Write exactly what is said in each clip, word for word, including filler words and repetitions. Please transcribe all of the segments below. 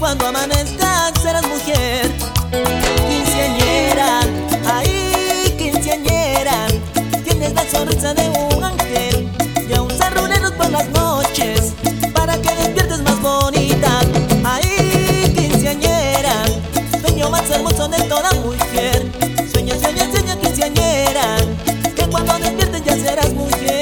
cuando amanezca serás mujer. Quinceañera, ay, quinceañera, tienes la sonrisa de un ángel y aún sarruneros por las noches para que despiertes más bonita. Ay, quinceañera, sueño más hermoso de toda mujer. Sueña, sueña, sueña, quinceañera, que cuando despiertes ya serás mujer.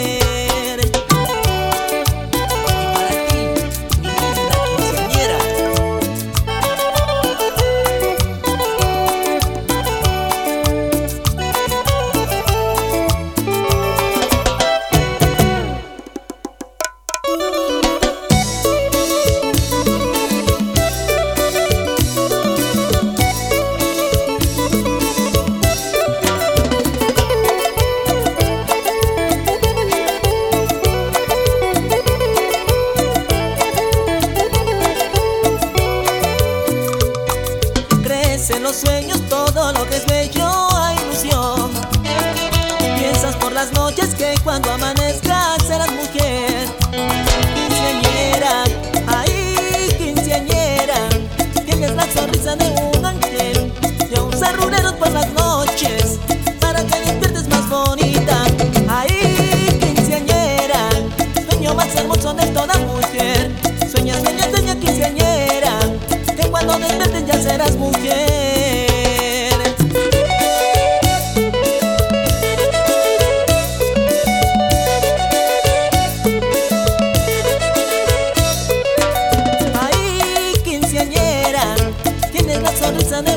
En los sueños todo lo que es bello hay ilusión. Piensas por las noches que cuando amanezca serás mujer. Quinceañera, ay, quinceañera, tienes la sonrisa de un ángel y aún sarruneros por las noches para que despiertes más bonita. Ay, quinceañera, sueño más hermoso de toda mujer. Sueña, sueña, sueña, quinceañera, que cuando despiertes ya serás mujer. Ay, quinceañera, tienes la sonrisa de